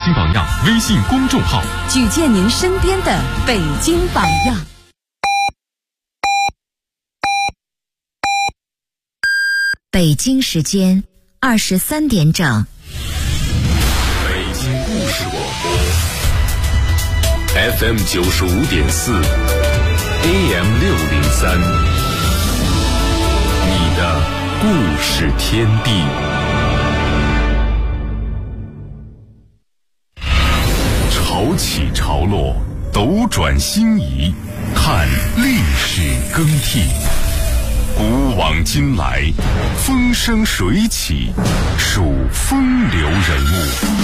京榜样微信公众号， 举荐您身边的北京榜样。 北京时间23点整。 北京故事广播 FM 95.4 AM 603，你的故事天地。潮起潮落，斗转星移，看历史更替。古往今来，风生水起，数风流人物。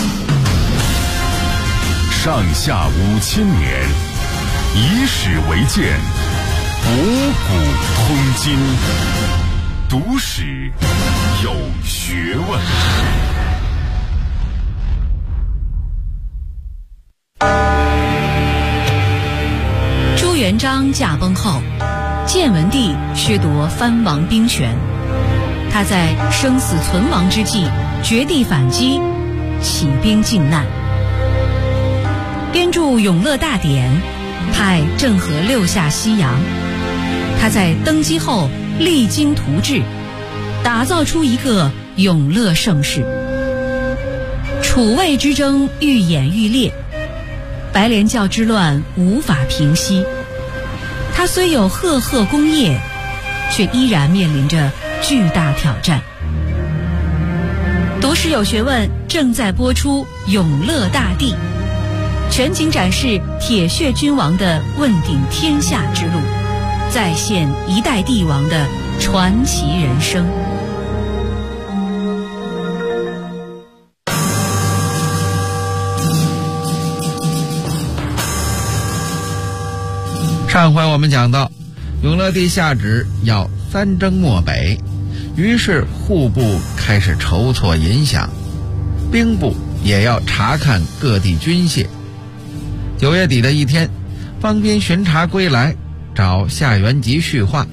上下5000年，以史为鉴，博古通今，读史有学问。 朱元璋驾崩后，建文帝削夺藩王兵权，他在生死存亡之际绝地反击，起兵靖难，编著《永乐大典》，派郑和6下西洋。他在登基后励精图治，打造出一个永乐盛世。楚魏之争愈演愈烈，白莲教之乱无法平息。他虽有赫赫功业，却依然面临着巨大挑战。读史有学问正在播出《永乐大帝》，全景展示铁血君王的问鼎天下之路，再现一代帝王的传奇人生。 上回我们讲到，永乐帝下旨要三征漠北，于是户部开始筹措银饷，兵部也要查看各地军械。9月底的一天，方斌巡查归来，找夏元吉叙话。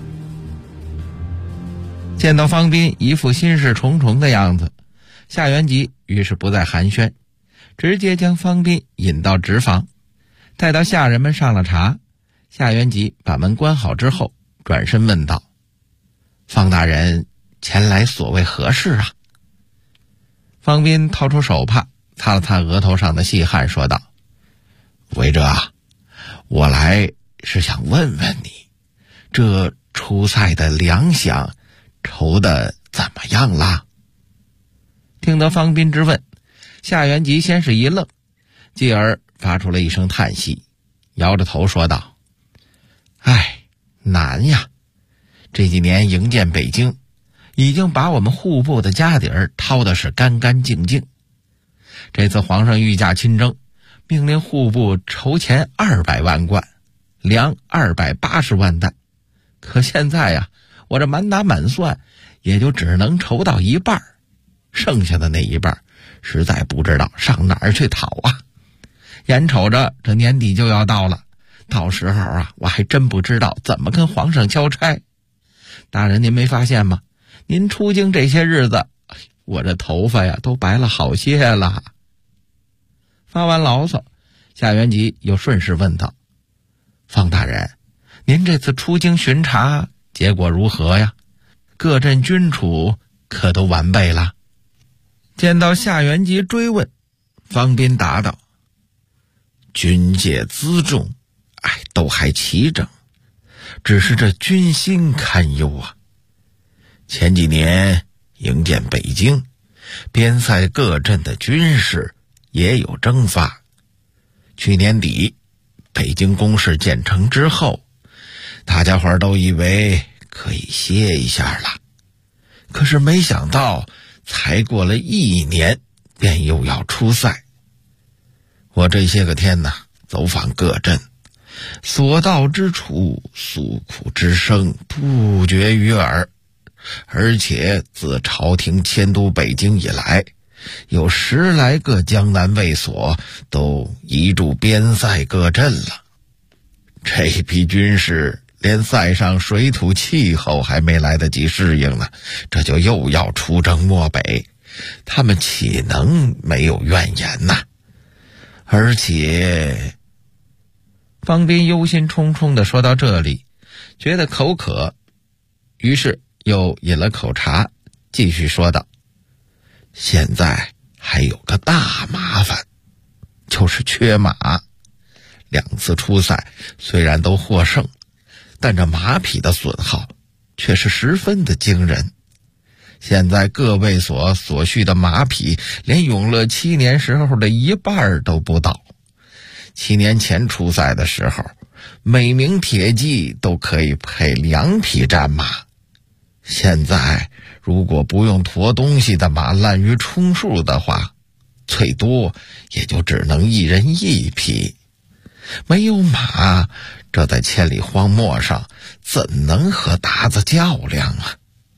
见到方斌一副心事重重的样子，夏元吉于是不再寒暄，直接将方斌引到直房，待到下人们上了茶，夏元吉把门关好之后，转身问道：“方大人前来所谓何事啊？”方斌掏出手帕，擦了擦额头上的细汗，说道：“韦哲啊，我来是想问问你，这出塞的粮饷筹得怎么样啦？”听得方斌之问，夏元吉先是一愣，继而发出了一声叹息，摇着头说道：“唉，难呀！这几年营建北京，已经把我们户部的家底儿掏的是干干净净。这次皇上御驾亲征，命令户部筹钱200万贯，粮280万担。可现在呀，我这满打满算，也就只能筹到一半，剩下的那一半，实在不知道上哪儿去讨啊！眼瞅着这年底就要到了，到时候啊，我还真不知道怎么跟皇上交差。大人您没发现吗？您出京这些日子，我这头发呀都白了好些了。”发完牢骚，夏元吉又顺势问道：“方大人，您这次出京巡查结果如何呀？各镇军储可都完备了？”见到夏元吉追问，方斌答道：“军械辎重都还齐整，只是这军心堪忧啊。前几年营建北京，边塞各镇的军事也有征发。去年底北京工事建成之后，大家伙都以为可以歇一下了，可是没想到才过了1年，便又要出塞。我这些个天呢，走访各镇，所到之处，诉苦之声不绝于耳。而且自朝廷迁都北京以来，有10来个江南卫所都移驻边塞各镇了。这批军士连塞上水土气候还没来得及适应呢，这就又要出征漠北，他们岂能没有怨言呐？ 而且，方斌忧心忡忡地说到这里，觉得口渴，于是又饮了口茶，继续说道：现在还有个大麻烦，就是缺马。2次出赛虽然都获胜，但这马匹的损耗却是十分的惊人。现在各卫所需的马匹连永乐7年时候的一半都不到。7年前出赛的时候，每名铁骑都可以配2匹战马，现在如果不用驮东西的马滥竽充数的话，最多也就只能1人1匹。没有马，这在千里荒漠上怎能和鞑子较量啊？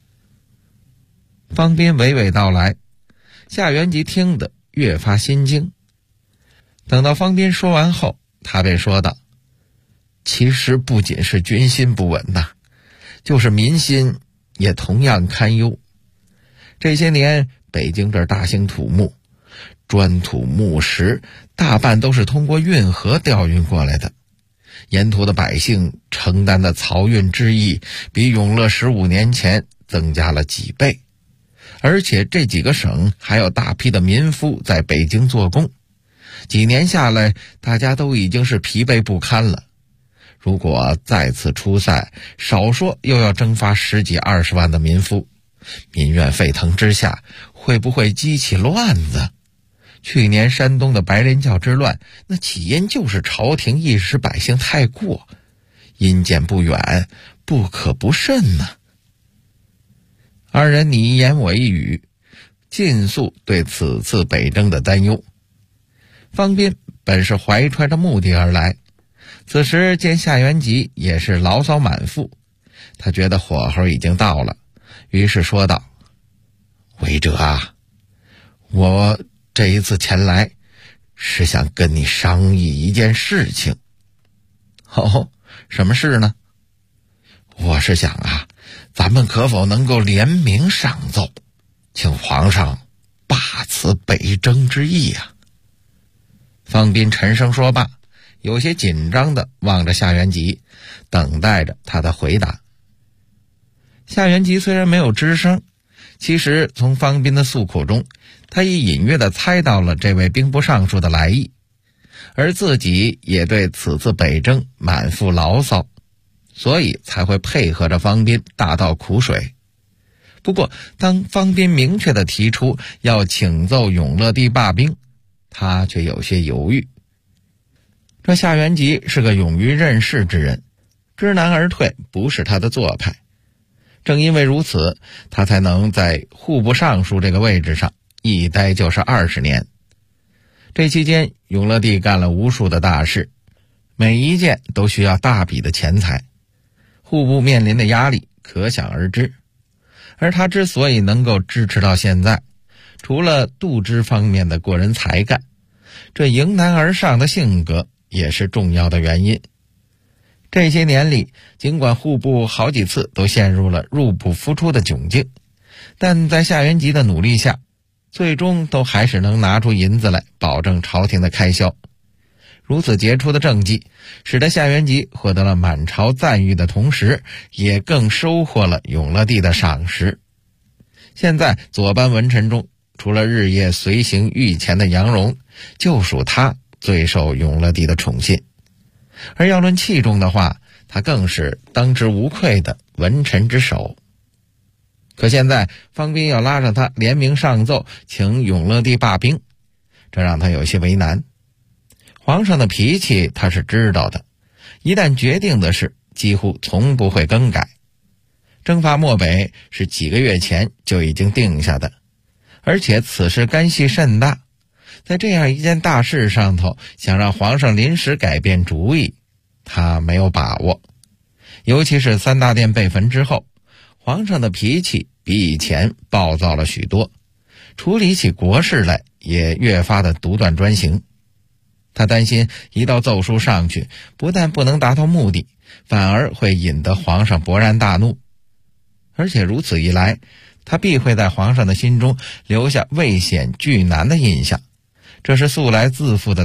方斌娓娓道来，夏元吉听得越发心惊。等到方斌说完后，他便说道：其实不仅是军心不稳呐，就是民心也同样堪忧。这些年北京这儿大兴土木，砖土木石大半都是通过运河调运过来的，沿途的百姓承担的漕运之役比永乐15年前增加了几倍，而且这几个省还有大批的民夫在北京做工，几年下来大家都已经是疲惫不堪了。如果再次出赛，少说又要征发10几20万的民夫，民怨沸腾之下，会不会激起乱子？去年山东的白莲教之乱，那起因就是朝廷意识百姓太过，阴间不远，不可不慎呢。二人你一言我一语，尽诉对此次北征的担忧。方斌本是怀揣着目的而来，此时见夏元吉也是牢骚满腹，他觉得火候已经到了，于是说道：韦哲啊，我这一次前来是想跟你商议一件事情。哦，什么事呢？我是想啊，咱们可否能够联名上奏，请皇上罢此北征之意啊。方斌沉声说罢，有些紧张地望着夏元吉，等待着他的回答。夏元吉虽然没有吱声，其实从方斌的诉口中，他已隐约地猜到了这位兵部尚书的来意，而自己也对此次北征满腹牢骚，所以才会配合着方斌大倒苦水。不过当方斌明确地提出要请奏永乐帝罢兵，他却有些犹豫。这夏元吉是个勇于任事之人，知难而退不是他的做派，正因为如此，他才能在户部尚书这个位置上一待就是20年。这期间永乐帝干了无数的大事，每一件都需要大笔的钱财，户部面临的压力可想而知。而他之所以能够支持到现在，除了度支方面的过人才干，这迎难而上的性格也是重要的原因。这些年里，尽管户部好几次都陷入了入不敷出的窘境，但在夏元吉的努力下，最终都还是能拿出银子来保证朝廷的开销。如此杰出的政绩，使得夏元吉获得了满朝赞誉的同时，也更收获了永乐帝的赏识。现在左班文臣中，除了日夜随行御前的杨荣，就属他最受永乐帝的宠信。而要论器重的话，他更是当之无愧的文臣之首。可现在方斌要拉上他联名上奏请永乐帝罢兵，这让他有些为难。皇上的脾气他是知道的，一旦决定的事几乎从不会更改。征伐漠北是几个月前就已经定下的，而且此事干系甚大，在这样一件大事上头，想让皇上临时改变主意，他没有把握。尤其是3大殿被焚之后，皇上的脾气比以前暴躁了许多，处理起国事来也越发的独断专行。他担心一道奏书上去，不但不能达到目的，反而会引得皇上勃然大怒。而且如此一来，他必会在皇上的心中留下畏险惧难的印象，这是素来自负的他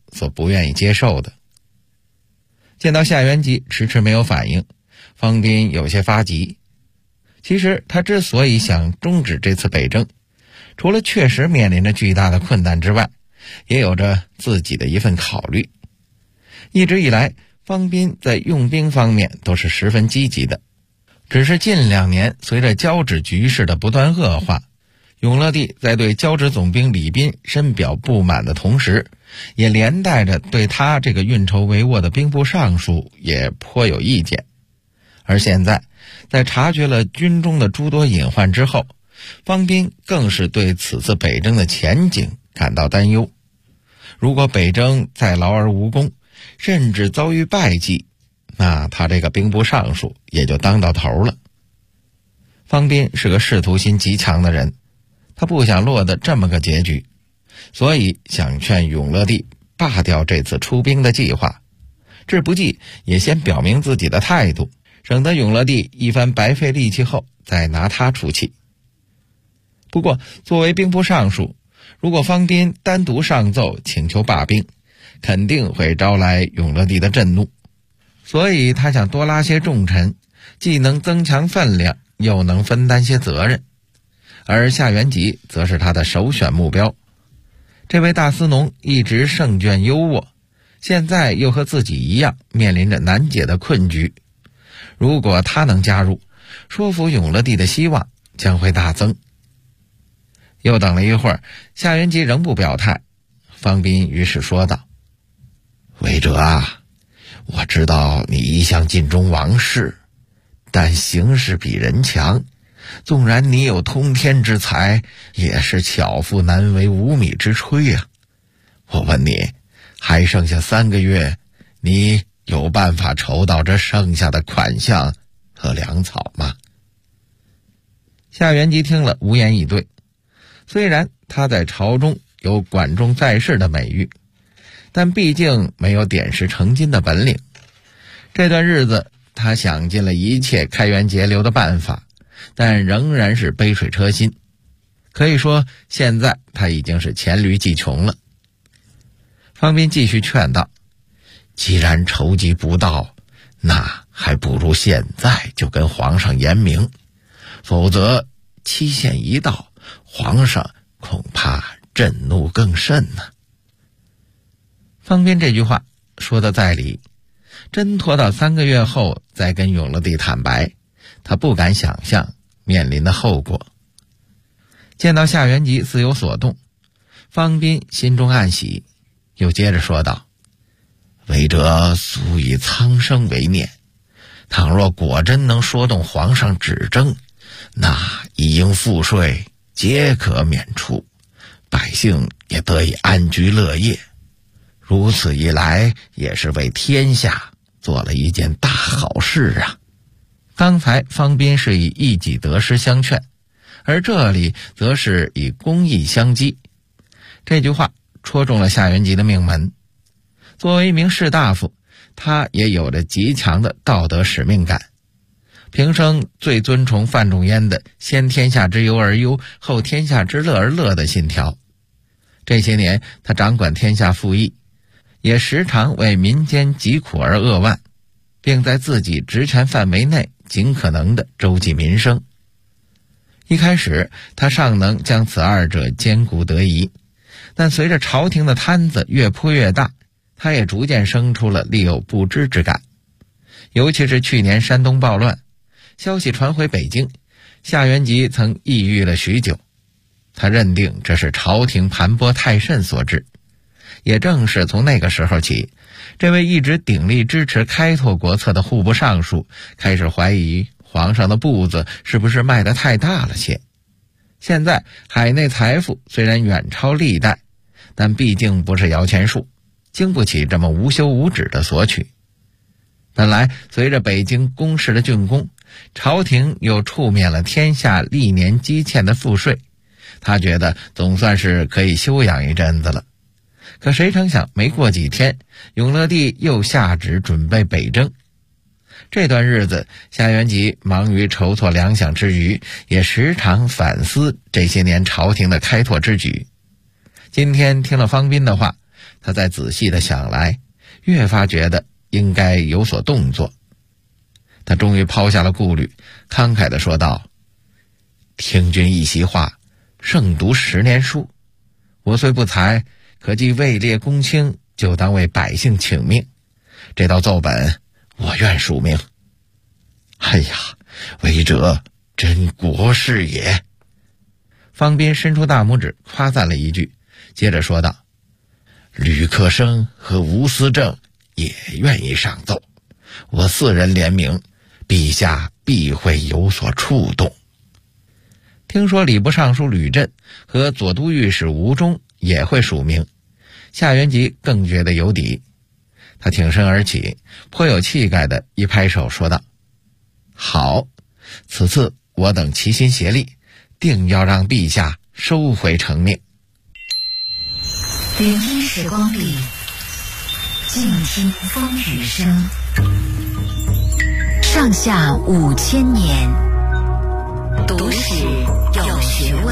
所不愿意接受的。见到夏元吉迟迟没有反应，方斌有些发急。其实他之所以想终止这次北征，除了确实面临着巨大的困难之外，也有着自己的一份考虑。一直以来，方斌在用兵方面都是十分积极的，只是近2年随着交趾局势的不断恶化，永乐帝在对交趾总兵李斌深表不满的同时，也连带着对他这个运筹帷幄的兵部尚书也颇有意见。而现在在察觉了军中的诸多隐患之后，方斌更是对此次北征的前景感到担忧。如果北征再劳而无功，甚至遭遇败绩，那他这个兵部尚书也就当到头了。方斌是个仕途心极强的人，他不想落得这么个结局，所以想劝永乐帝罢掉这次出兵的计划，志不济也先表明自己的态度，省得永乐帝一番白费力气后再拿他出气。不过作为兵部尚书，如果方斌单独上奏请求罢兵，肯定会招来永乐帝的震怒，所以他想多拉些重臣，既能增强分量，又能分担些责任。而夏元吉则是他的首选目标。这位大司农一直胜券优渥，现在又和自己一样面临着难解的困局，如果他能加入，说服永乐帝的希望将会大增。又等了一会儿，夏元吉仍不表态，方斌于是说道：韦哲啊，我知道你一向尽忠王室，但形势比人强，纵然你有通天之才，也是巧妇难为无米之炊啊。我问你，还剩下3个月，你有办法筹到这剩下的款项和粮草吗？夏元吉听了无言以对。虽然他在朝中有管仲在世的美誉，但毕竟没有点石成金的本领。这段日子他想尽了一切开源节流的办法，但仍然是杯水车薪。可以说现在他已经是黔驴技穷了。方斌继续劝道：既然筹集不到，那还不如现在就跟皇上言明，否则期限一到，皇上恐怕震怒更甚呢。方斌这句话说得在理，真拖到3个月后再跟永乐帝坦白，他不敢想象面临的后果。见到夏元吉似有所动，方斌心中暗喜，又接着说道：韦哲素以苍生为念，倘若果真能说动皇上止征，那一应赋税皆可免除，百姓也得以安居乐业。如此一来，也是为天下做了一件大好事啊。刚才方斌是以一己得失相劝，而这里则是以公义相激。这句话戳中了夏元吉的命门。作为一名士大夫，他也有着极强的道德使命感。平生最尊崇范仲淹的先天下之忧而忧，后天下之乐而乐的信条。这些年他掌管天下赋役，也时常为民间疾苦而扼腕，并在自己职权范围内尽可能地周济民生。一开始他尚能将此2者兼顾得宜，但随着朝廷的摊子越铺越大，他也逐渐生出了力有不支之感。尤其是去年山东暴乱，消息传回北京，夏元吉曾抑郁了许久。他认定这是朝廷盘剥太甚所致。也正是从那个时候起，这位一直鼎力支持开拓国策的户部尚书开始怀疑皇上的步子是不是迈得太大了些。现在海内财富虽然远超历代，但毕竟不是摇钱树，经不起这么无休无止的索取。本来随着北京宫室的竣工，朝廷又触免了天下历年积欠的赋税，他觉得总算是可以休养一阵子了。可谁成想没过几天，永乐帝又下旨准备北征。这段日子夏元吉忙于筹措粮饷之余，也时常反思这些年朝廷的开拓之举。今天听了方斌的话， 他再仔细的想来，越发觉得应该有所动作。他终于抛下了顾虑，慷慨地说道：听君一席话，胜读10年书。我虽不才，可既位列公卿，就当为百姓请命。这道奏本，我愿署名。哎呀，为者真国士也。方斌伸出大拇指夸赞了一句，接着说道：吕克生和吴思正也愿意上奏，我4人联名，陛下必会有所触动。听说礼部尚书吕震和左都御史吴忠也会署名，夏元吉更觉得有底。他挺身而起，颇有气概地一拍手说道：好，此次我等齐心协力，定要让陛下收回成命。 聆听时光里，静听风雨声。上下5000年，读史有学问。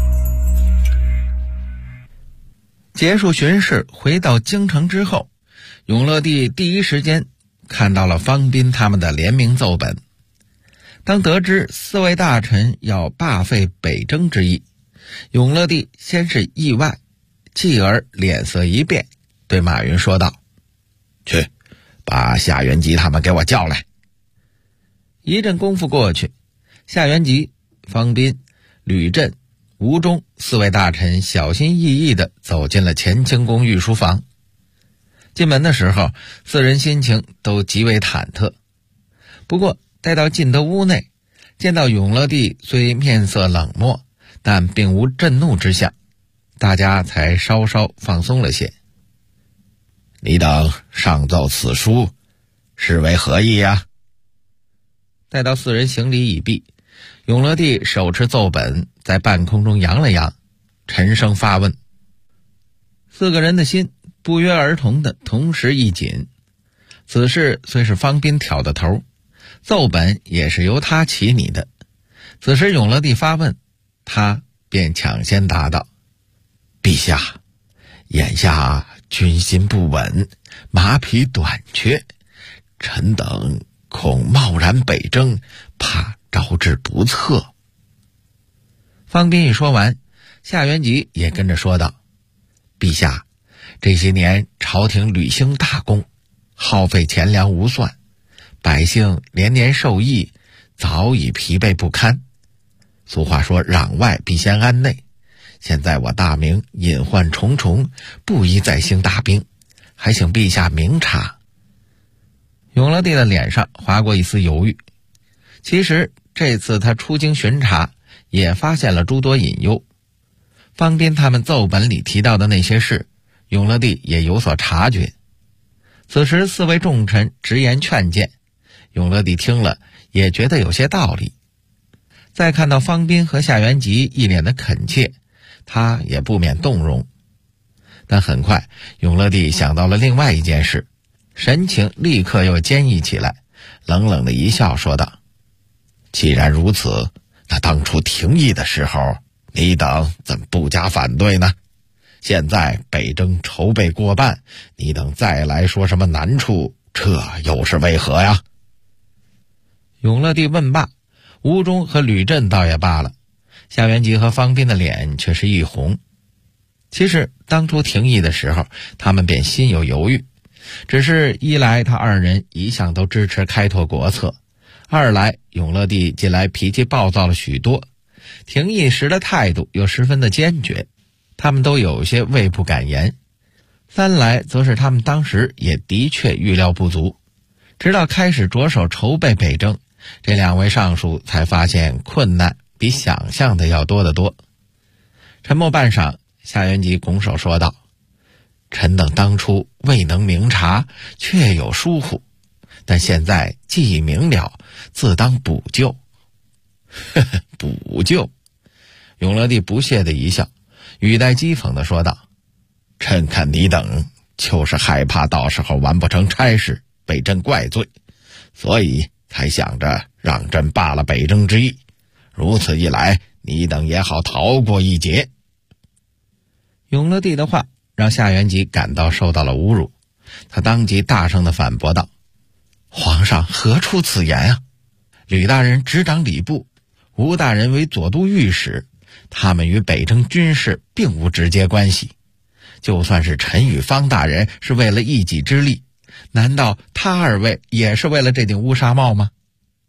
结束巡视回到京城之后，永乐帝第一时间看到了方斌他们的联名奏本。当得知4位大臣要罢废北征之意，永乐帝先是意外，继而脸色一变，对马云说道：去，把夏元吉他们给我叫来。一阵功夫过去，夏元吉、方斌、吕震、吴忠4位大臣小心翼翼地走进了乾清宫御书房。进门的时候，4人心情都极为忐忑。不过待到进得屋内，见到永乐帝虽面色冷漠，但并无震怒之象，大家才稍稍放松了些。你等上奏此书，是为何意呀？待到4人行礼已毕，永乐帝手持奏本在半空中扬了扬，沉声发问。4个人的心不约而同的同时一紧。此事虽是方斌挑的头，奏本也是由他起拟的。此时永乐帝发问，他便抢先答道：陛下，眼下军心不稳，马匹短缺，臣等恐贸然北征，怕招致不测。方斌一说完，夏元吉也跟着说道：陛下，这些年朝廷屡兴大功，耗费钱粮无算，百姓连年受役，早已疲惫不堪。俗话说攘外必先安内，现在我大明隐患重重，不宜再兴大兵，还请陛下明察。永乐帝的脸上划过一丝犹豫。其实这次他出京巡查，也发现了诸多隐忧。方斌他们奏本里提到的那些事，永乐帝也有所察觉。此时4位重臣直言劝谏，永乐帝听了也觉得有些道理。再看到方斌和夏元吉一脸的恳切，他也不免动容。但很快永乐帝想到了另外一件事，神情立刻又坚毅起来，冷冷的一笑说道：既然如此，那当初廷议的时候，你等怎不加反对呢？现在北征筹备过半，你等再来说什么难处，这又是为何呀？永乐帝问罢，吴忠和吕震倒也罢了，夏元吉和方斌的脸却是一红。其实当初廷议的时候，他们便心有犹豫，只是一来他2人一向都支持开拓国策，二来永乐帝近来脾气暴躁了许多，廷议时的态度又十分的坚决，他们都有些畏不敢言。三来则是他们当时也的确预料不足，直到开始着手筹备北征，这2位尚书才发现困难比想象的要多得多。沉默半晌，夏元吉拱手说道：臣等当初未能明察，确有疏忽，但现在既已明了，自当补救。补救？永乐帝不屑的一笑，语带讥讽的说道：臣看你等就是害怕到时候完不成差事，被朕怪罪，所以才想着让朕罢了北征之意，如此一来，你等也好逃过一劫。永乐帝的话让夏元吉感到受到了侮辱，他当即大声地反驳道：皇上何出此言啊？吕大人执掌礼部，吴大人为左都御史，他们与北征军事并无直接关系。就算是陈与方大人是为了一己之力，难道他二位也是为了这顶乌纱帽吗？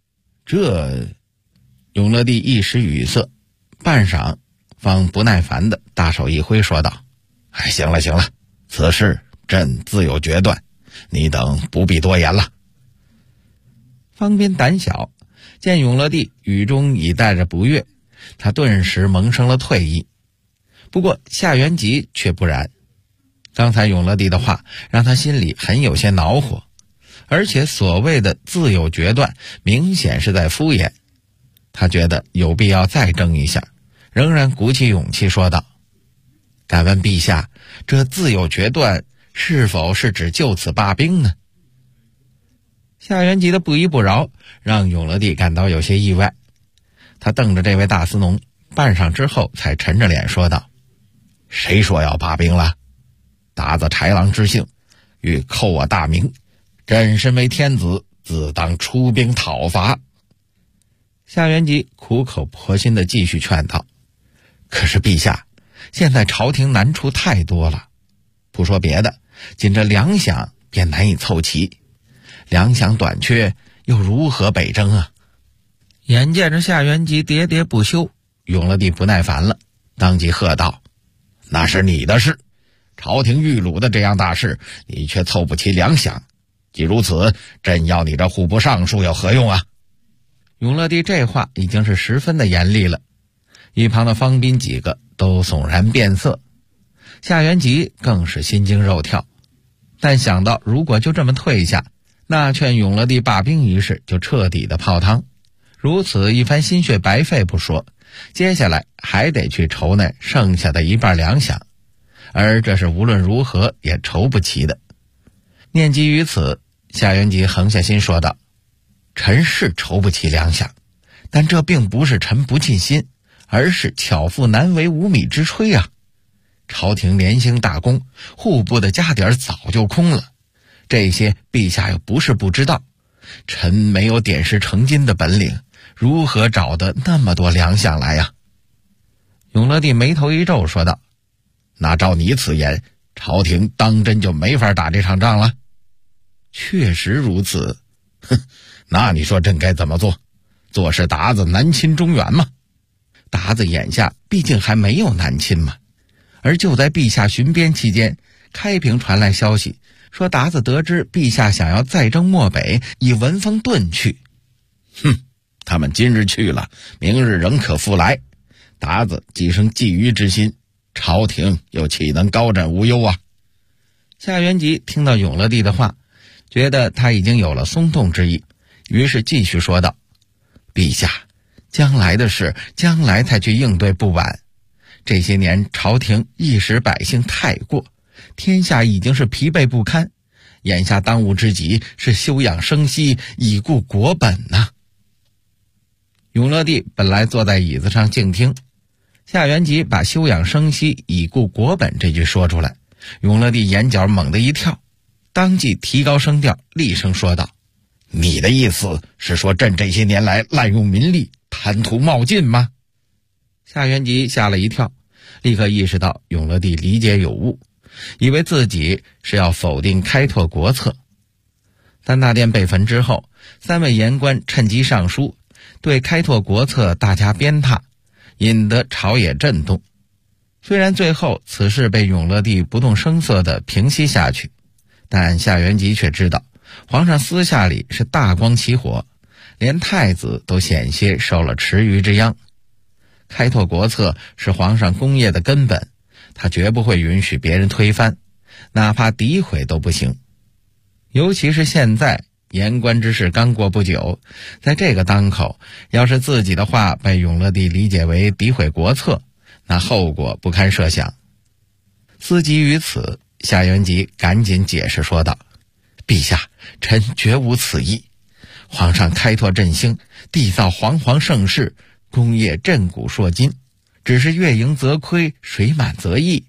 永乐帝一时语塞，半晌方不耐烦地大手一挥说道：行了，此事朕自有决断，你等不必多言了。方斌胆小，见永乐帝语中已带着不悦，他顿时萌生了退意。不过夏元吉却不然，刚才永乐帝的话让他心里很有些恼火，而且所谓的自有决断明显是在敷衍。他觉得有必要再争一下，仍然鼓起勇气说道：敢问陛下，这自有决断是否是指就此罢兵呢？夏元吉的不依不饶让永乐帝感到有些意外，他瞪着这位大司农，半晌之后才沉着脸说道：谁说要罢兵了？达子豺狼之姓，欲扣我大名，朕身为天子，自当出兵讨伐。夏元吉苦口婆心地继续劝道：可是陛下，现在朝廷难处太多了，不说别的，仅这粮饷便难以凑齐，粮饷短缺，又如何北征啊？眼见着夏元吉喋喋不休，永乐帝不耐烦了，当即喝道：那是你的事，朝廷遇虏的这样大事，你却凑不齐粮饷，既如此，朕要你这户部尚书有何用啊？永乐帝这话已经是十分的严厉了，一旁的方斌几个都悚然变色，夏元吉更是心惊肉跳，但想到如果就这么退下，那劝永乐帝罢兵一事就彻底的泡汤，如此一番心血白费不说，接下来还得去筹那剩下的一半粮饷，而这是无论如何也筹不齐的。念及于此，夏元吉横下心说道：臣是筹不起粮饷，但这并不是臣不尽心，而是巧妇难为无米之炊啊！朝廷连兴大功，户部的家底早就空了，这些陛下又不是不知道，臣没有点石成金的本领，如何找得那么多粮饷来呀？永乐帝眉头一皱说道：那照你此言，朝廷当真就没法打这场仗了？确实如此。那你说朕该怎么做？做事达子南侵中原吗？达子眼下毕竟还没有南侵嘛。而就在陛下巡边期间，开平传来消息，说达子得知陛下想要再征漠北，以文风遁去。他们今日去了，明日仍可复来。达子既生觊觎之心，朝廷又岂能高枕无忧啊？夏元吉听到永乐帝的话，觉得他已经有了松动之意，于是继续说道：陛下，将来的事将来才去应对不晚。这些年朝廷一时百姓太过，天下已经是疲惫不堪，眼下当务之急是休养生息，以固国本呐。永乐帝本来坐在椅子上静听，夏元吉把休养生息，以固国本这句说出来，永乐帝眼角猛地一跳，当即提高声调，厉声说道：你的意思是说朕这些年来滥用民力，贪图冒进吗？夏元吉吓了一跳，立刻意识到永乐帝理解有误，以为自己是要否定开拓国策。三大殿被焚之后，三位言官趁机上书，对开拓国策大加鞭挞，引得朝野震动。虽然最后此事被永乐帝不动声色地平息下去，但夏元吉却知道皇上私下里是大光起火，连太子都险些受了池鱼之殃。开拓国策是皇上功业的根本，他绝不会允许别人推翻，哪怕诋毁都不行。尤其是现在言官之事刚过不久，在这个当口，要是自己的话被永乐帝理解为诋毁国策，那后果不堪设想。思及于此，夏元吉赶紧解释说道：陛下，臣绝无此意。皇上开拓振兴，缔造煌煌盛世，功业振古烁今，只是月盈则亏，水满则溢，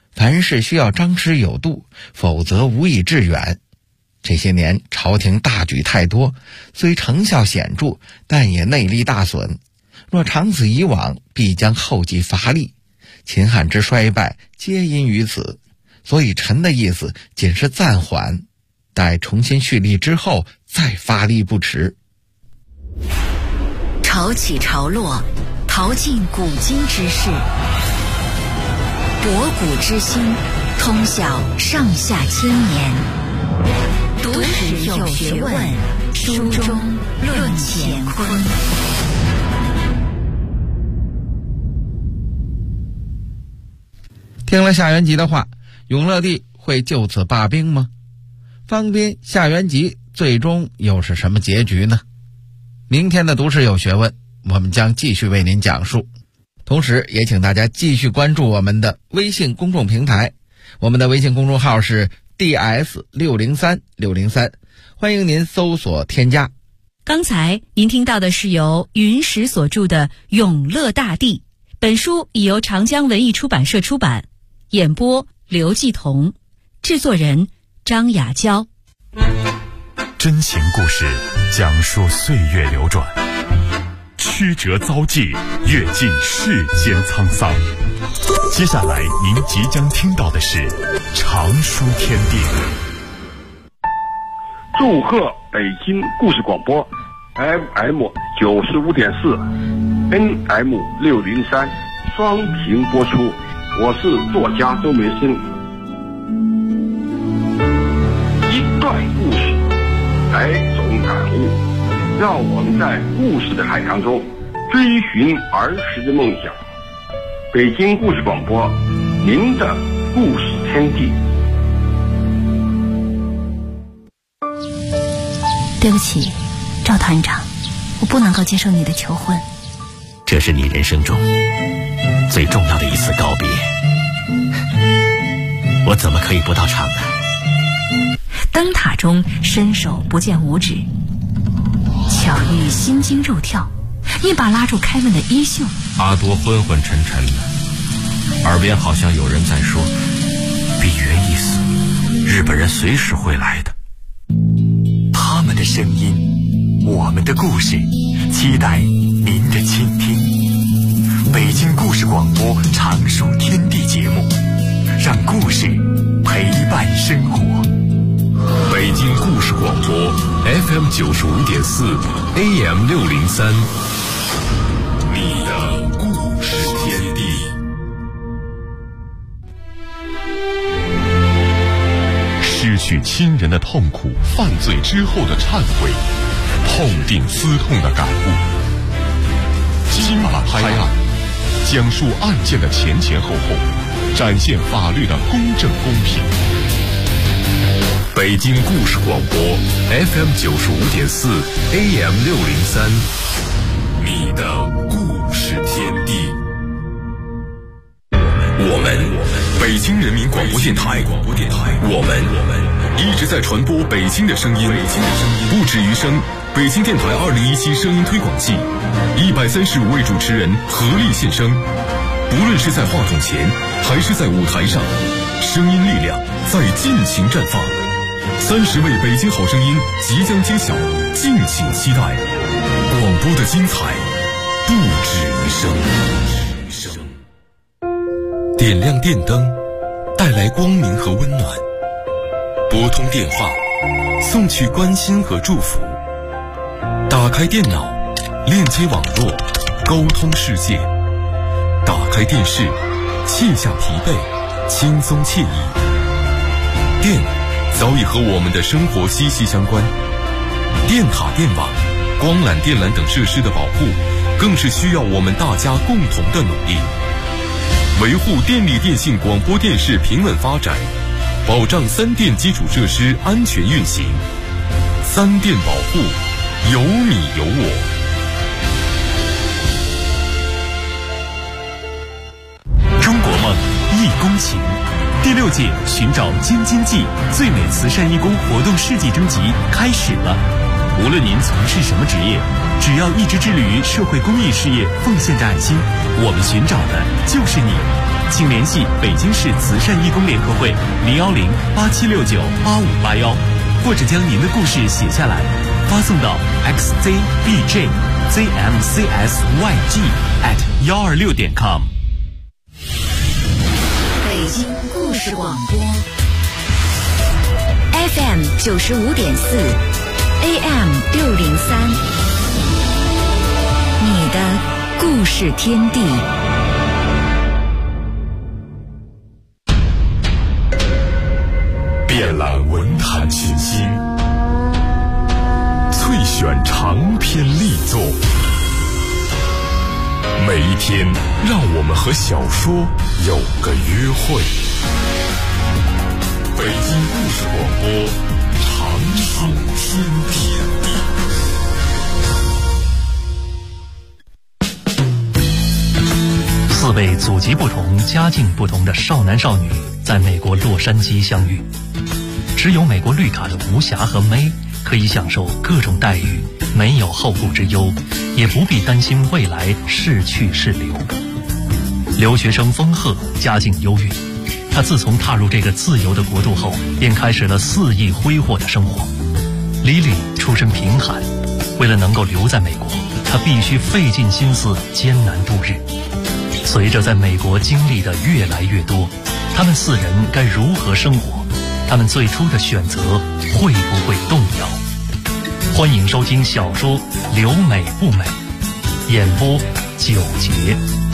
凡事需要张弛有度，否则无以致远。这些年朝廷大举太多，虽成效显著，但也内力大损。若长此以往，必将后继乏力。秦汉之衰败皆因于此，所以臣的意思仅是暂缓，待重新蓄力之后再发力不迟。 潮起潮落，淘尽古今之事，博古之今，通晓上下千年。读史有学问，书中论乾坤。 听了夏元吉的话，永乐帝会就此罢兵吗？方斌、夏元吉最终又是什么结局呢？明天的读史有学问，我们将继续为您讲述。同时也请大家继续关注我们的微信公众平台，我们的微信公众号是 DS603603，欢迎您搜索添加。 刚才您听到的是由云石所著的《永乐大帝》，本书已由长江文艺出版社出版，演播刘继彤，制作人张雅娇。 真情故事讲述岁月流转，曲折遭际，阅尽世间沧桑。接下来您即将听到的是长书天地。 祝贺北京故事广播 FM 95.4 NM 603双屏播出，我是作家周梅生。一段故事，百种感悟，让我们在故事的海洋中追寻儿时的梦想。北京故事广播，您的故事天地。 对不起，赵团长，我不能够接受你的求婚。 这是你人生中最重要的一次告别，我怎么可以不到场呢？ 灯塔中伸手不见五指，巧遇心惊肉跳，一把拉住开门的衣袖。 阿多昏昏沉沉的，耳边好像有人在说：比约一死，日本人随时会来的。 他们的声音，我们的故事，期待您的倾听。北京故事广播长书天地节目，让故事陪伴生活。 北京故事广播 FM 95.4 AM 603，你的故事天地。失去亲人的痛苦，犯罪之后的忏悔，痛定思痛的感悟。金马拍案，讲述案件的前前后后，展现法律的公正公平。北京故事广播 FM 95.4 AM 603，你的故事天地。我们北京人民广播电台，我们一直在传播北京的声音。不止于声，北京电台2017声音推广季，135位主持人合力献声。不论是在话筒前，还是在舞台上，声音力量在尽情绽放。30位北京好声音即将揭晓，敬请期待。广播的精彩不止于声。点亮电灯，带来光明和温暖；拨通电话，送去关心和祝福；打开电脑，链接网络，沟通世界；打开电视，卸下疲惫，轻松惬意。电早已和我们的生活息息相关，电塔、电网、光缆、电缆等设施的保护，更是需要我们大家共同的努力。维护电力电信广播电视平稳发展，保障三电基础设施安全运行。三电保护，有你有我。 中国梦，义工情。第6届寻找京津冀最美慈善义工活动世纪征集开始了。 无论您从事什么职业，只要一直致力于社会公益事业，奉献着爱心，我们寻找的就是你。请联系北京市慈善义工联合会010-8769-8581，或者将您的故事写下来，发送到 xzbjzmcsyg@126.com。 北京故事广播 FM 95.4 AM 603，你的故事天地。 遍览文坛群星，萃选长篇力作，每一天让我们和小说有个约会。北京故事广播，长寿天地。 4位祖籍不同、家境不同的少男少女在美国洛杉矶相遇，持有美国绿卡的吴霞和May可以享受各种待遇，没有后顾之忧，也不必担心未来是去是留。留学生丰鹤家境优越，他自从踏入这个自由的国度后，便开始了肆意挥霍的生活。Lily 出身贫寒，为了能够留在美国，他必须费尽心思艰难度日。随着在美国经历的越来越多，他们4人该如何生活？他们最初的选择会不会动摇？欢迎收听小说《留美不美》，演播9节。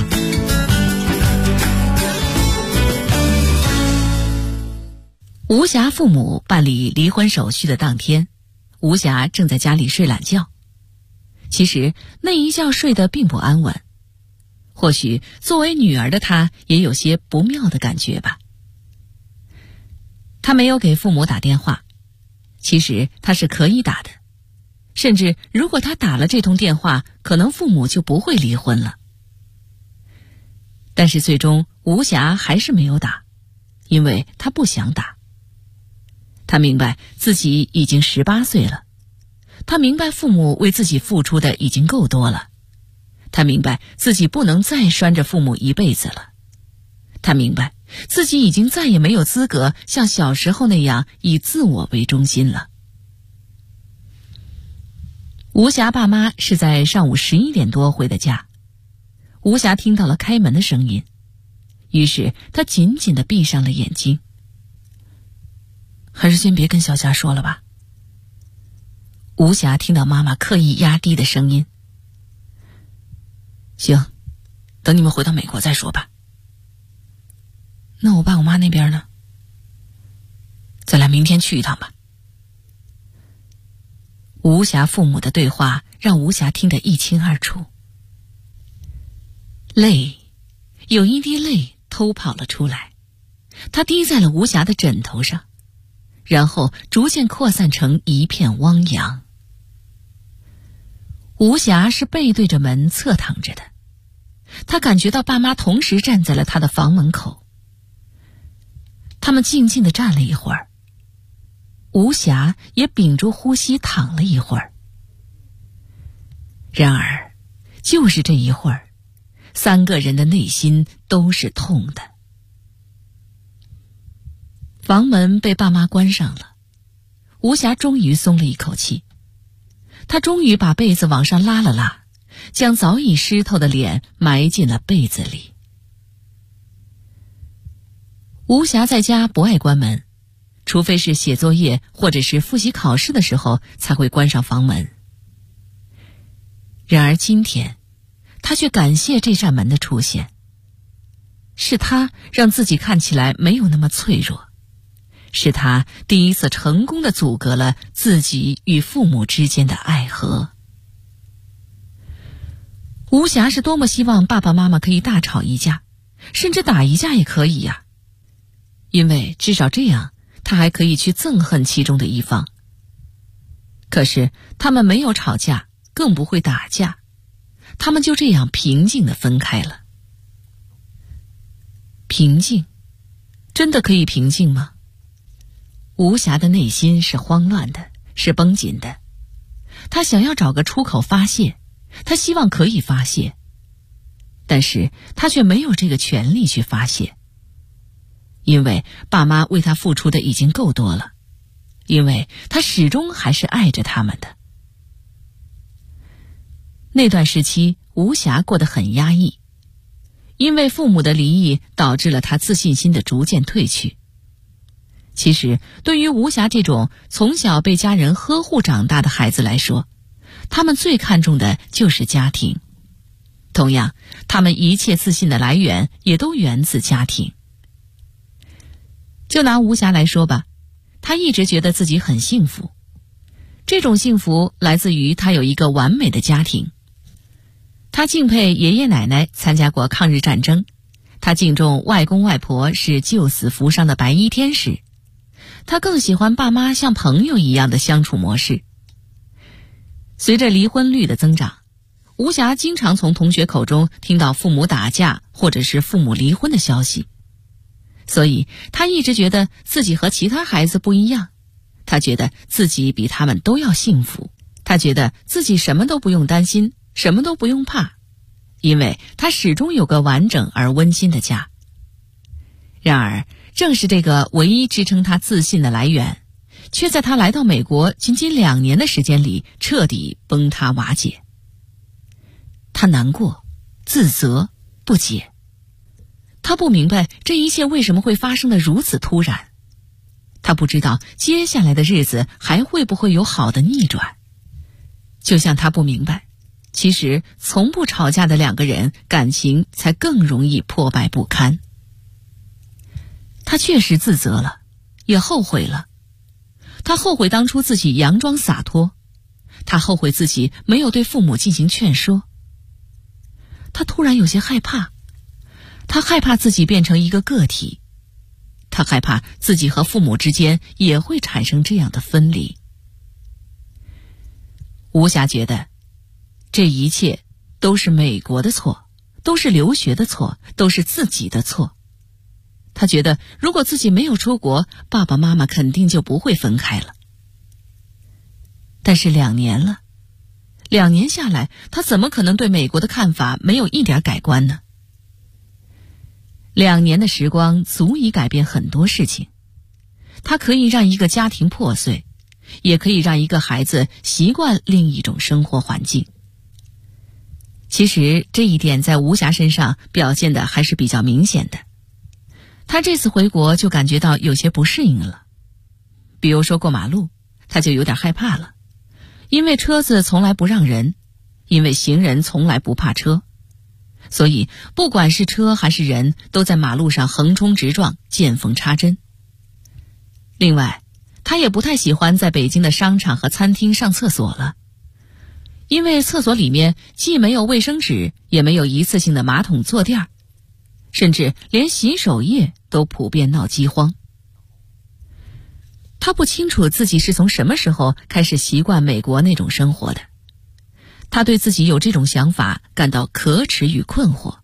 吴霞父母办理离婚手续的当天，吴霞正在家里睡懒觉。其实那一觉睡得并不安稳，或许作为女儿的她也有些不妙的感觉吧。她没有给父母打电话，其实她是可以打的，甚至如果她打了这通电话，可能父母就不会离婚了。但是最终吴霞还是没有打，因为她不想打。她明白自己已经18岁了，她明白父母为自己付出的已经够多了，她明白自己不能再拴着父母一辈子了，她明白自己已经再也没有资格像小时候那样以自我为中心了。吴霞爸妈是在上午11点多回的家，吴霞听到了开门的声音，于是她紧紧地闭上了眼睛。还是先别跟小霞说了吧。吴霞听到妈妈刻意压低的声音。行，等你们回到美国再说吧。那我爸我妈那边呢？咱俩明天去一趟吧。吴霞父母的对话让吴霞听得一清二楚。泪，有一滴泪偷跑了出来，它滴在了吴霞的枕头上，然后逐渐扩散成一片汪洋。吴霞是背对着门侧躺着的，她感觉到爸妈同时站在了她的房门口。他们静静地站了一会儿，吴霞也屏住呼吸躺了一会儿。然而就是这一会儿，3个人的内心都是痛的。房门被爸妈关上了，吴霞终于松了一口气。她终于把被子往上拉了拉，将早已湿透的脸埋进了被子里。吴霞在家不爱关门，除非是写作业或者是复习考试的时候才会关上房门。然而今天，她却感谢这扇门的出现，是她让自己看起来没有那么脆弱，是她第一次成功地阻隔了自己与父母之间的爱河。吴霞是多么希望爸爸妈妈可以大吵一架，甚至打一架也可以呀，因为至少这样她还可以去憎恨其中的一方。可是他们没有吵架，更不会打架，他们就这样平静地分开了。平静，真的可以平静吗？吴霞的内心是慌乱的，是绷紧的。 他想要找个出口发泄，他希望可以发泄，但是他却没有这个权利去发泄，因为爸妈为他付出的已经够多了，因为他始终还是爱着他们的。那段时期，吴霞过得很压抑，因为父母的离异导致了他自信心的逐渐褪去。其实，对于吴霞这种从小被家人呵护长大的孩子来说，他们最看重的就是家庭。同样，他们一切自信的来源也都源自家庭。就拿吴霞来说吧，她一直觉得自己很幸福。这种幸福来自于她有一个完美的家庭。她敬佩爷爷奶奶参加过抗日战争，她敬重外公外婆是救死扶伤的白衣天使，她更喜欢爸妈像朋友一样的相处模式。随着离婚率的增长，吴霞经常从同学口中听到父母打架或者是父母离婚的消息，所以她一直觉得自己和其他孩子不一样，她觉得自己比他们都要幸福，她觉得自己什么都不用担心，什么都不用怕，因为她始终有个完整而温馨的家。然而，正是这个唯一支撑她自信的来源，却在她来到美国仅仅2年的时间里彻底崩塌瓦解。她难过、自责、不解，她不明白这一切为什么会发生得如此突然，她不知道接下来的日子还会不会有好的逆转。就像她不明白，其实从不吵架的2个人，感情才更容易破败不堪。她确实自责了，也后悔了。她后悔当初自己佯装洒脱，她后悔自己没有对父母进行劝说。她突然有些害怕，她害怕自己变成一个个体，她害怕自己和父母之间也会产生这样的分离。吴霞觉得这一切都是美国的错，都是留学的错，都是自己的错。她觉得如果自己没有出国，爸爸妈妈肯定就不会分开了。但是2年了，2年下来，她怎么可能对美国的看法没有一点改观呢？2年的时光足以改变很多事情，它可以让一个家庭破碎，也可以让一个孩子习惯另一种生活环境。其实这一点在吴霞身上表现的还是比较明显的。她这次回国就感觉到有些不适应了，比如说过马路，她就有点害怕了，因为车子从来不让人，因为行人从来不怕车，所以不管是车还是人，都在马路上横冲直撞，见缝插针。另外，她也不太喜欢在北京的商场和餐厅上厕所了，因为厕所里面既没有卫生纸，也没有一次性的马桶坐垫，甚至连洗手液都普遍闹饥荒。她不清楚自己是从什么时候开始习惯美国那种生活的，她对自己有这种想法感到可耻与困惑。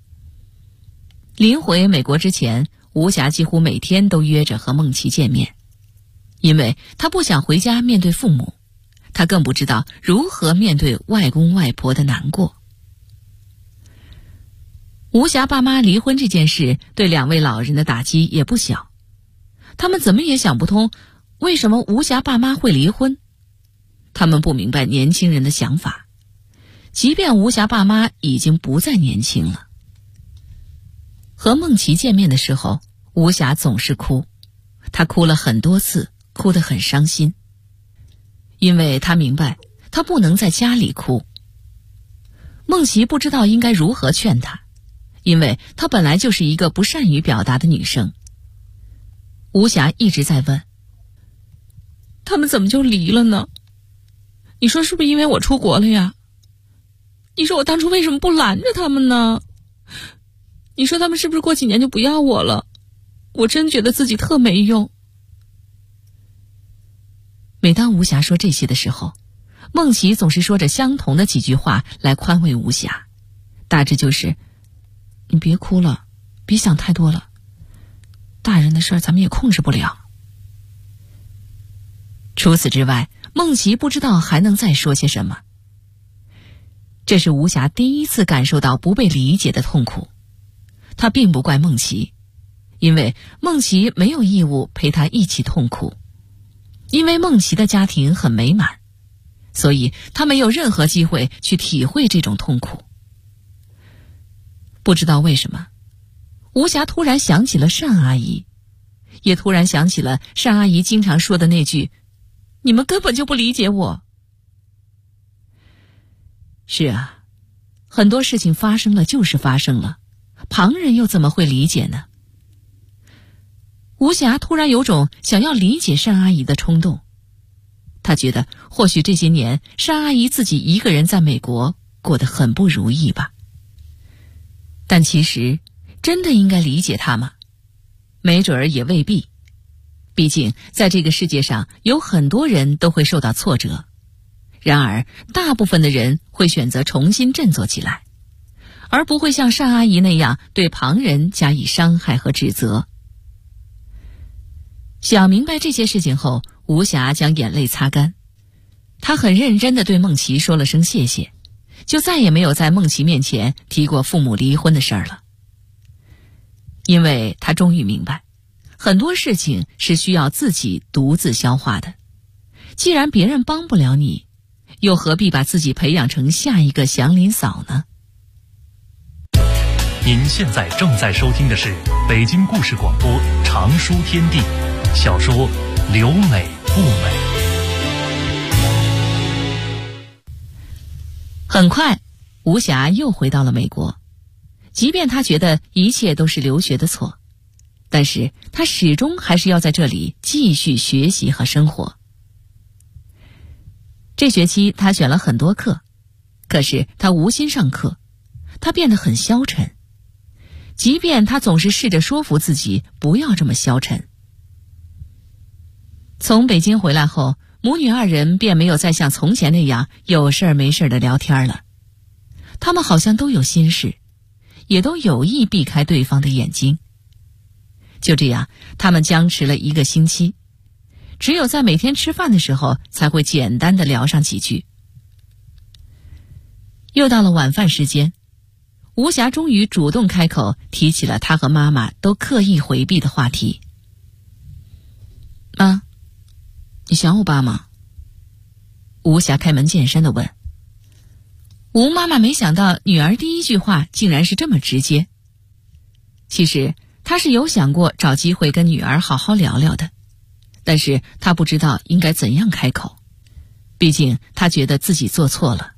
临回美国之前，吴霞几乎每天都约着和孟琪见面，因为她不想回家面对父母，她更不知道如何面对外公外婆的难过。吴霞爸妈离婚这件事对2位老人的打击也不小，他们怎么也想不通为什么吴霞爸妈会离婚。他们不明白年轻人的想法，即便吴霞爸妈已经不再年轻了。和孟琪见面的时候，吴霞总是哭，她哭了很多次，哭得很伤心，因为她明白她不能在家里哭。孟琪不知道应该如何劝她，因为她本来就是一个不善于表达的女生。吴霞一直在问，他们怎么就离了呢？你说是不是因为我出国了呀？你说我当初为什么不拦着他们呢？你说他们是不是过几年就不要我了？我真觉得自己特没用。每当吴霞说这些的时候，孟琪总是说着相同的几句话来宽慰吴霞，大致就是你别哭了，别想太多了，大人的事儿咱们也控制不了。除此之外， 孟琪不知道还能再说些什么。这是吴霞第一次感受到不被理解的痛苦。她并不怪孟琪，因为孟琪没有义务陪她一起痛苦。因为孟琪的家庭很美满，所以她没有任何机会去体会这种痛苦。不知道为什么，吴霞突然想起了单阿姨，也突然想起了单阿姨经常说的那句：“你们根本就不理解我。”是啊，很多事情发生了就是发生了，旁人又怎么会理解呢？吴霞突然有种想要理解单阿姨的冲动。她觉得或许这些年单阿姨自己一个人在美国过得很不如意吧。但其实真的应该理解她吗？没准儿也未必。毕竟在这个世界上有很多人都会受到挫折，然而大部分的人会选择重新振作起来，而不会像单阿姨那样对旁人加以伤害和指责。想明白这些事情后，吴霞将眼泪擦干，她很认真地对孟琪说了声谢谢，就再也没有在孟琪面前提过父母离婚的事儿了。因为她终于明白，很多事情是需要自己独自消化的，既然别人帮不了你，又何必把自己培养成下一个祥林嫂呢？ 您现在正在收听的是北京故事广播长书天地小说《留美不美》。 很快，吴霞又回到了美国。即便她觉得一切都是留学的错，但是她始终还是要在这里继续学习和生活。这学期她选了很多课，可是她无心上课，她变得很消沉。即便她总是试着说服自己不要这么消沉。从北京回来后，母女二人便没有再像从前那样有事儿没事儿的聊天了。他们好像都有心事，也都有意避开对方的眼睛。就这样，他们僵持了1个星期，只有在每天吃饭的时候才会简单的聊上几句。又到了晚饭时间，吴霞终于主动开口提起了她和妈妈都刻意回避的话题。妈，你想我爸吗？吴霞开门见山地问。吴妈妈没想到女儿第一句话竟然是这么直接。其实她是有想过找机会跟女儿好好聊聊的，但是她不知道应该怎样开口，毕竟她觉得自己做错了。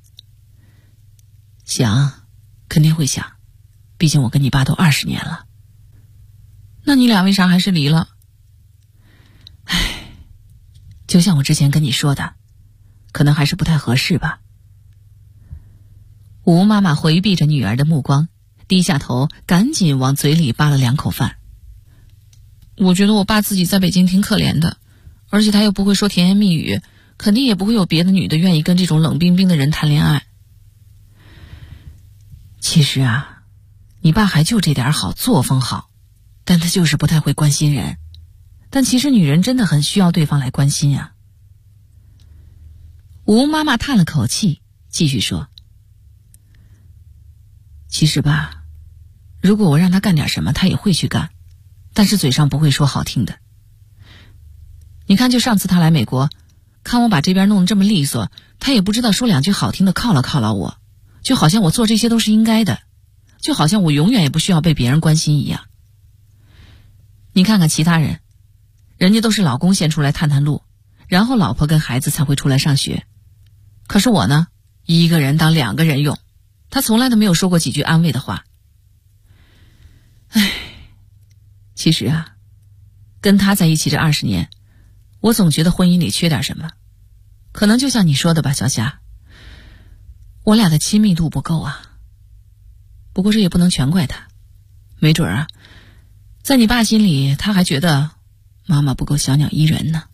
想，肯定会想，毕竟我跟你爸都20年了。那你俩为啥还是离了？唉，就像我之前跟你说的，可能还是不太合适吧。吴妈妈回避着女儿的目光，低下头赶紧往嘴里扒了2口饭。我觉得我爸自己在北京挺可怜的，而且他又不会说甜言蜜语，肯定也不会有别的女的愿意跟这种冷冰冰的人谈恋爱。其实啊，你爸还就这点好，作风好，但他就是不太会关心人。但其实女人真的很需要对方来关心啊。吴妈妈叹了口气，继续说，其实吧，如果我让他干点什么，他也会去干，但是嘴上不会说好听的。你看，就上次他来美国，看我把这边弄得这么利索，他也不知道说2句好听的犒劳我，就好像我做这些都是应该的，就好像我永远也不需要被别人关心一样。你看看其他人，人家都是老公先出来探探路，然后老婆跟孩子才会出来上学。可是我呢，1个人当2个人用，他从来都没有说过几句安慰的话。唉，其实啊，跟他在一起这20年，我总觉得婚姻里缺点什么。可能就像你说的吧，小霞，我俩的亲密度不够啊。不过这也不能全怪他，没准啊，在你爸心里他还觉得妈妈不够小鸟依人呢。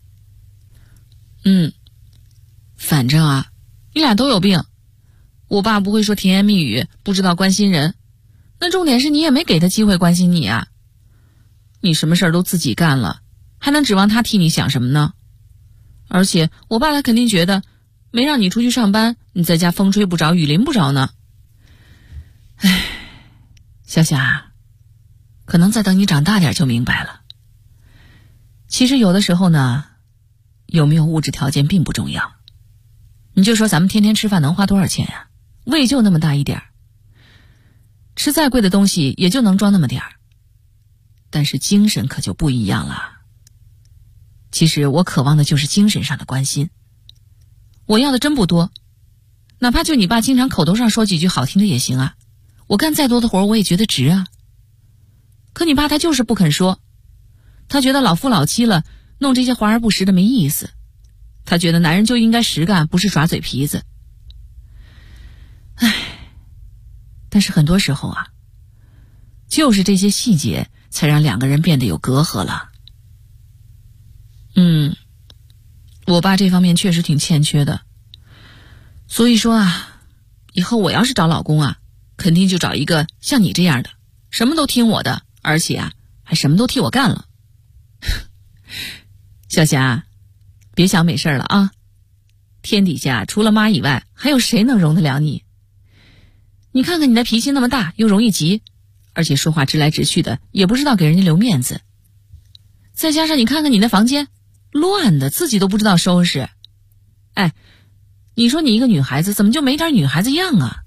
反正啊，你俩都有病。我爸不会说甜言蜜语，不知道关心人，那重点是你也没给他机会关心你啊。你什么事儿都自己干了，还能指望他替你想什么呢？ 而且我爸他肯定觉得没让你出去上班，你在家风吹不着雨淋不着呢。唉，小霞，可能再等你长大点就明白了。其实有的时候呢，有没有物质条件并不重要。你就说咱们天天吃饭能花多少钱呀？胃就那么大一点儿，吃再贵的东西也就能装那么点儿。但是精神可就不一样了。其实我渴望的就是精神上的关心。我要的真不多，哪怕就你爸经常口头上说几句好听的也行啊。我干再多的活我也觉得值啊。可你爸他就是不肯说，他觉得老夫老妻了，弄这些华而不实的没意思。他觉得男人就应该实干，不是耍嘴皮子。唉，但是很多时候啊，就是这些细节才让两个人变得有隔阂了。我爸这方面确实挺欠缺的。所以说啊，以后我要是找老公啊，肯定就找一个像你这样的，什么都听我的，而且啊，还什么都替我干了。小霞，别想美事了啊！天底下除了妈以外，还有谁能容得了你？你看看你的脾气那么大，又容易急，而且说话直来直去的，也不知道给人家留面子。再加上你看看你的房间，乱的自己都不知道收拾。哎，你说你一个女孩子怎么就没点女孩子样啊？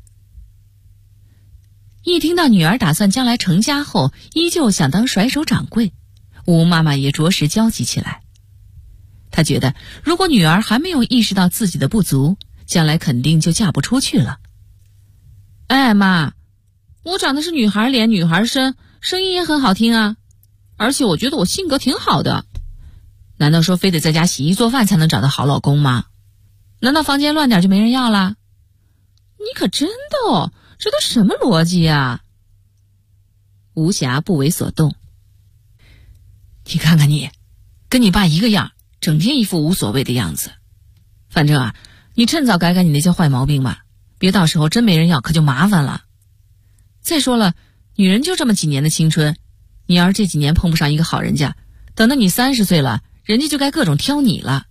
一听到女儿打算将来成家后依旧想当甩手掌柜，吴妈妈也着实焦急起来。她觉得如果女儿还没有意识到自己的不足，将来肯定就嫁不出去了。哎妈，我长得是女孩脸女孩身，声音也很好听啊，而且我觉得我性格挺好的。难道说非得在家洗衣做饭才能找到好老公吗？难道房间乱点就没人要啦？你可真的哦，这都什么逻辑啊？吴霞不为所动。你看看你，跟你爸一个样，整天一副无所谓的样子。反正啊，你趁早改改你那些坏毛病吧，别到时候真没人要可就麻烦了。再说了，女人就这么几年的青春，你要是这几年碰不上一个好人家，等到你30岁了，人家就该各种挑你了。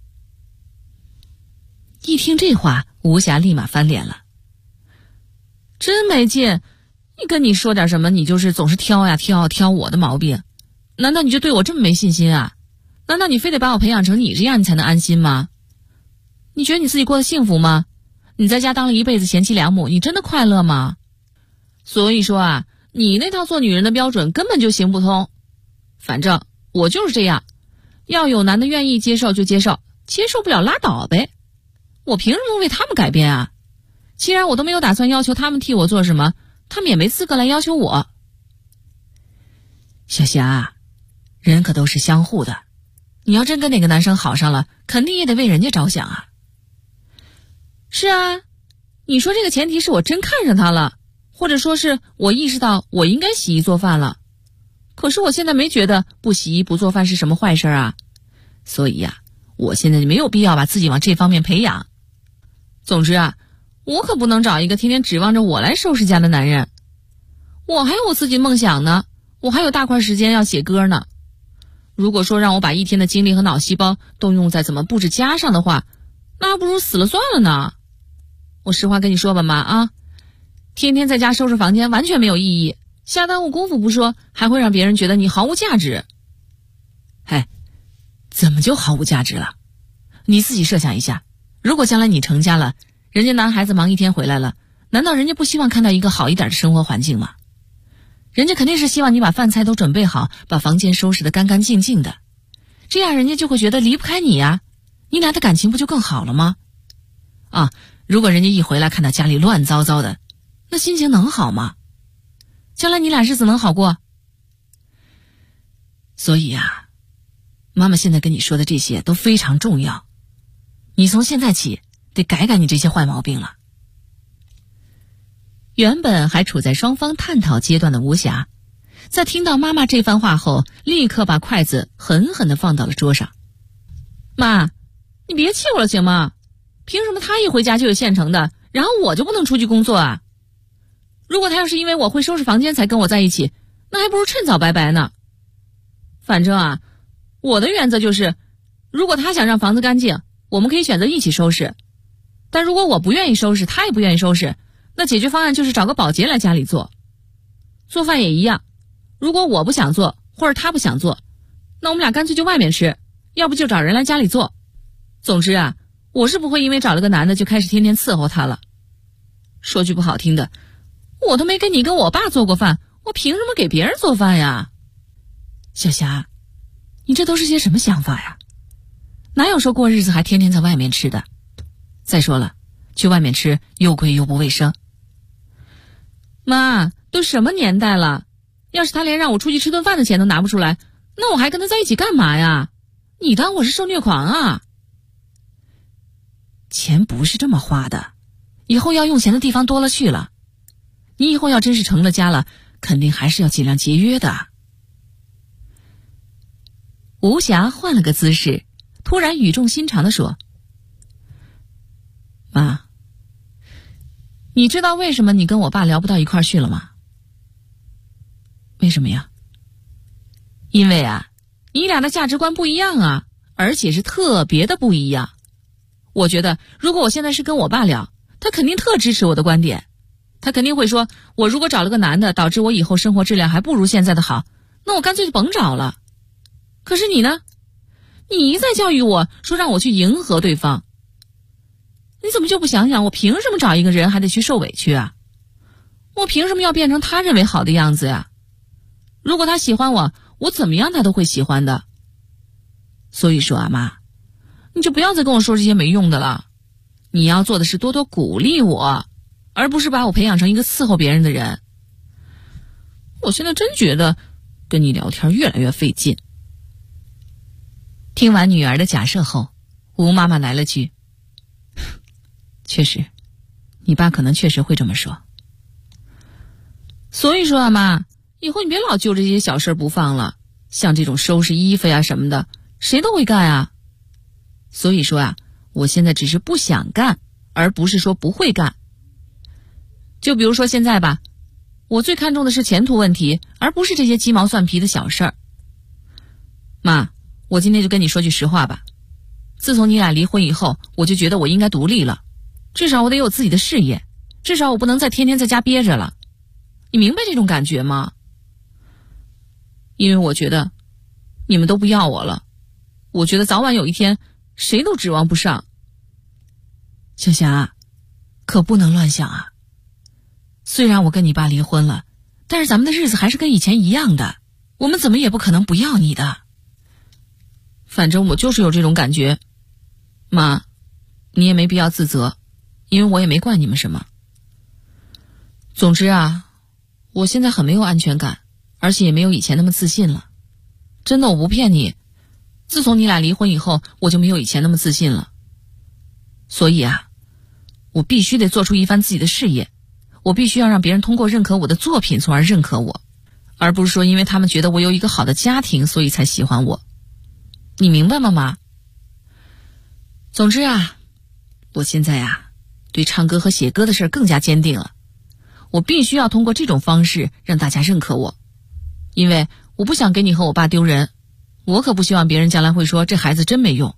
一听这话，吴霞立马翻脸了。真没劲，你跟你说点什么，你就是总是挑呀挑我的毛病。难道你就对我这么没信心啊？难道你非得把我培养成你这样你才能安心吗？你觉得你自己过得幸福吗？你在家当了一辈子贤妻良母，你真的快乐吗？所以说啊，你那套做女人的标准根本就行不通。反正我就是这样，要有男的愿意接受就接受，接受不了拉倒呗。我凭什么为他们改变啊？既然我都没有打算要求他们替我做什么，他们也没资格来要求我。小霞，人可都是相互的，你要真跟哪个男生好上了，肯定也得为人家着想啊。是啊，你说这个前提是我真看上他了，或者说是我意识到我应该洗衣做饭了。可是我现在没觉得不洗衣不做饭是什么坏事啊，所以呀，我现在没有必要把自己往这方面培养。总之啊，我可不能找一个天天指望着我来收拾家的男人。我还有我自己的梦想呢，我还有大块时间要写歌呢。如果说让我把一天的精力和脑细胞都用在怎么布置家上的话，那还不如死了算了呢。我实话跟你说吧妈啊，天天在家收拾房间完全没有意义，瞎耽误功夫不说，还会让别人觉得你毫无价值。嘿，怎么就毫无价值了？你自己设想一下，如果将来你成家了，人家男孩子忙一天回来了，难道人家不希望看到一个好一点的生活环境吗？人家肯定是希望你把饭菜都准备好，把房间收拾得干干净净的，这样人家就会觉得离不开你呀，你俩的感情不就更好了吗？啊，如果人家一回来看到家里乱糟糟的，那心情能好吗？将来你俩日子能好过？所以啊，妈妈现在跟你说的这些都非常重要，你从现在起得改改你这些坏毛病了。原本还处在双方探讨阶段的吴霞，在听到妈妈这番话后，立刻把筷子狠狠地放到了桌上。妈，你别气我了行吗？凭什么他一回家就有现成的，然后我就不能出去工作啊？如果他要是因为我会收拾房间才跟我在一起，那还不如趁早拜拜呢。反正啊，我的原则就是，如果他想让房子干净， 我们可以选择一起收拾。但如果我不愿意收拾，他也不愿意收拾，那解决方案就是找个保洁来家里做。做饭也一样，如果我不想做，或者他不想做，那我们俩干脆就外面吃，要不就找人来家里做。总之啊，我是不会因为找了个男的就开始天天伺候他了。说句不好听的，我都没跟你跟我爸做过饭，我凭什么给别人做饭呀？小霞，你这都是些什么想法呀？哪有说过日子还天天在外面吃的？再说了，去外面吃又贵又不卫生。妈，都什么年代了，要是他连让我出去吃顿饭的钱都拿不出来，那我还跟他在一起干嘛呀？你当我是受虐狂啊？钱不是这么花的，以后要用钱的地方多了去了。你以后要真是成了家了，肯定还是要尽量节约的。吴霞换了个姿势，突然语重心长地说：妈，你知道为什么你跟我爸聊不到一块儿去了吗？为什么呀？因为啊，你俩的价值观不一样啊，而且是特别的不一样。我觉得如果我现在是跟我爸聊，他肯定特支持我的观点，他肯定会说，我如果找了个男的导致我以后生活质量还不如现在的好，那我干脆就甭找了。可是你呢？你一再教育我说让我去迎合对方，你怎么就不想想我凭什么找一个人还得去受委屈啊？我凭什么要变成他认为好的样子呀？如果他喜欢我，我怎么样他都会喜欢的。所以说啊，妈，你就不要再跟我说这些没用的了。你要做的是多多鼓励我，而不是把我培养成一个伺候别人的人。我现在真觉得跟你聊天越来越费劲。听完女儿的假设后，吴妈妈来了句：确实，你爸可能确实会这么说。所以说啊，妈，以后你别老揪着这些小事不放了，像这种收拾衣服呀什么的，谁都会干啊。所以说啊，我现在只是不想干，而不是说不会干。就比如说现在吧，我最看重的是前途问题，而不是这些鸡毛蒜皮的小事儿。妈，我今天就跟你说句实话吧，自从你俩离婚以后，我就觉得我应该独立了，至少我得有自己的事业，至少我不能再天天在家憋着了。你明白这种感觉吗？因为我觉得你们都不要我了，我觉得早晚有一天谁都指望不上。小霞，可不能乱想啊。虽然我跟你爸离婚了，但是咱们的日子还是跟以前一样的，我们怎么也不可能不要你的。反正我就是有这种感觉。妈，你也没必要自责，因为我也没怪你们什么。总之啊，我现在很没有安全感，而且也没有以前那么自信了。真的，我不骗你，自从你俩离婚以后，我就没有以前那么自信了。所以啊，我必须得做出一番自己的事业，我必须要让别人通过认可我的作品从而认可我，而不是说因为他们觉得我有一个好的家庭所以才喜欢我。你明白吗，妈？总之啊，我现在啊，对唱歌和写歌的事更加坚定了。我必须要通过这种方式让大家认可我，因为我不想给你和我爸丢人，我可不希望别人将来会说这孩子真没用。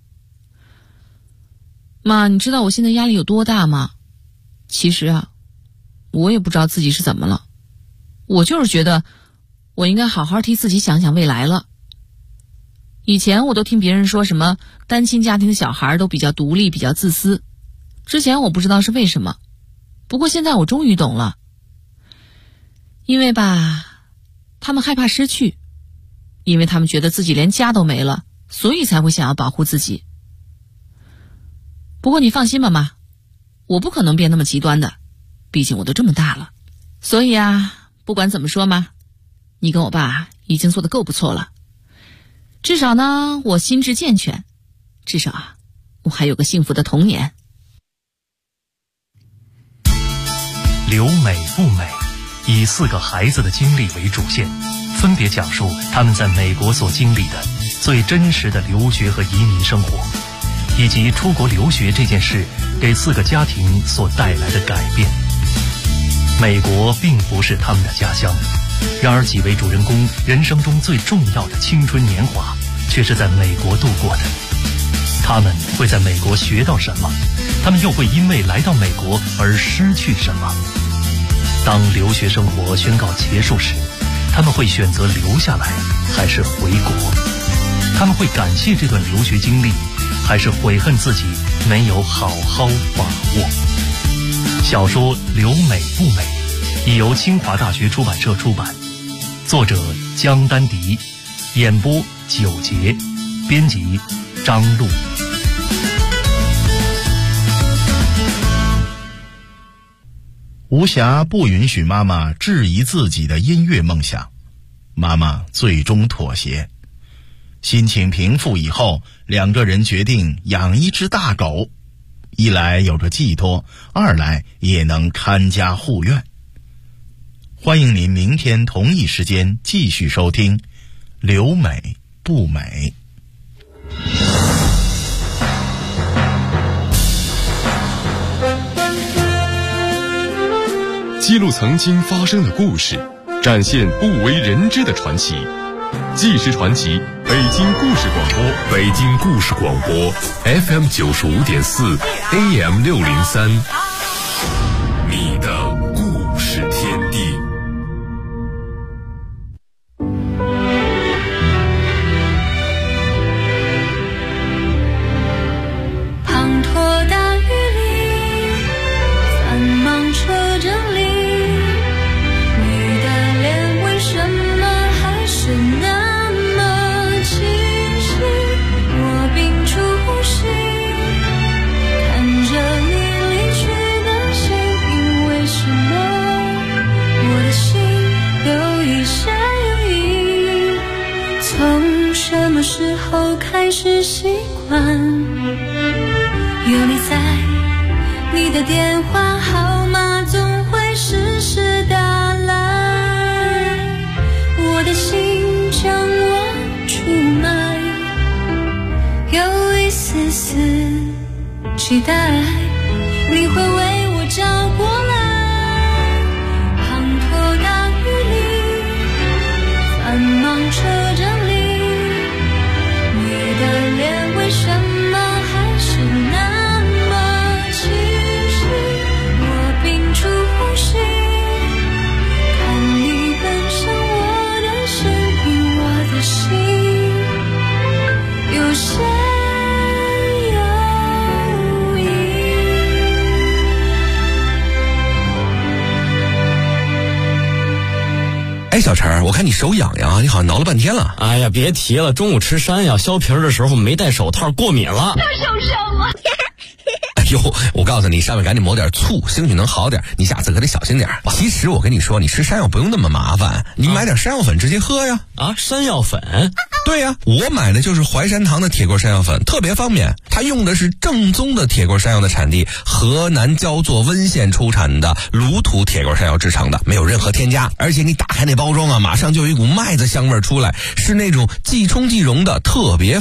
妈，你知道我现在压力有多大吗？其实啊，我也不知道自己是怎么了，我就是觉得我应该好好替自己想想未来了。以前我都听别人说什么单亲家庭的小孩都比较独立，比较自私，之前我不知道是为什么，不过现在我终于懂了。因为吧，他们害怕失去，因为他们觉得自己连家都没了，所以才会想要保护自己。不过你放心吧，妈，我不可能变那么极端的，毕竟我都这么大了。所以啊，不管怎么说嘛，你跟我爸已经做得够不错了。至少呢，我心智健全，至少啊，我还有个幸福的童年。 留美不美，以4个孩子的经历为主线，分别讲述他们在美国所经历的最真实的留学和移民生活，以及出国留学这件事给4个家庭所带来的改变。美国并不是他们的家乡，然而几位主人公人生中最重要的青春年华却是在美国度过的。 他们会在美国学到什么？他们又会因为来到美国而失去什么？当留学生活宣告结束时，他们会选择留下来还是回国？他们会感谢这段留学经历，还是悔恨自己没有好好把握？小说《留美不美》已由清华大学出版社出版，作者江丹迪，演播9节，编辑张璐。 吴霞不允许妈妈质疑自己的音乐梦想，妈妈最终妥协。心情平复以后，两个人决定养一只大狗，一来有着寄托，二来也能看家护院。欢迎您明天同一时间继续收听《留美不美》。 记录曾经发生的故事，展现不为人知的传奇。纪实传奇，北京故事广播，北京故事广播 FM 95.4 AM 603，你的故事天地。 滂沱大雨里，繁忙车阵里，你的脸为什么还是那么清晰？我屏住呼吸，看着你离去的身影，为什么我的心有一闪有异？从什么时候开始习惯有你在，你的电话号码总会时时打来，我的心将我出卖，有一丝丝期待你会为我找过来。滂沱大雨里，繁忙车阵里，你的脸为什么还是那么清晰？我屏住呼吸，看你奔向我的身影，我的心有闪有异。 哎，小陈，我看你手痒痒，你好像挠了半天了。 哎呀，别提了，中午吃山药削皮的时候没戴手套，过敏了。 太受伤了。 哎呦，我告诉你，上面赶紧抹点醋，兴许能好点。你下次可得小心点。其实我跟你说，你吃山药不用那么麻烦，你买点山药粉直接喝呀。 啊，山药粉？ 对呀，我买的就是淮山堂的铁棍山药粉，特别方便。它用的是正宗的铁棍山药的产地河南焦作温县出产的卤土铁棍山药制成的，没有任何添加。而且你打开那包装啊，马上就有一股麦子香味出来，是那种即冲即溶的特别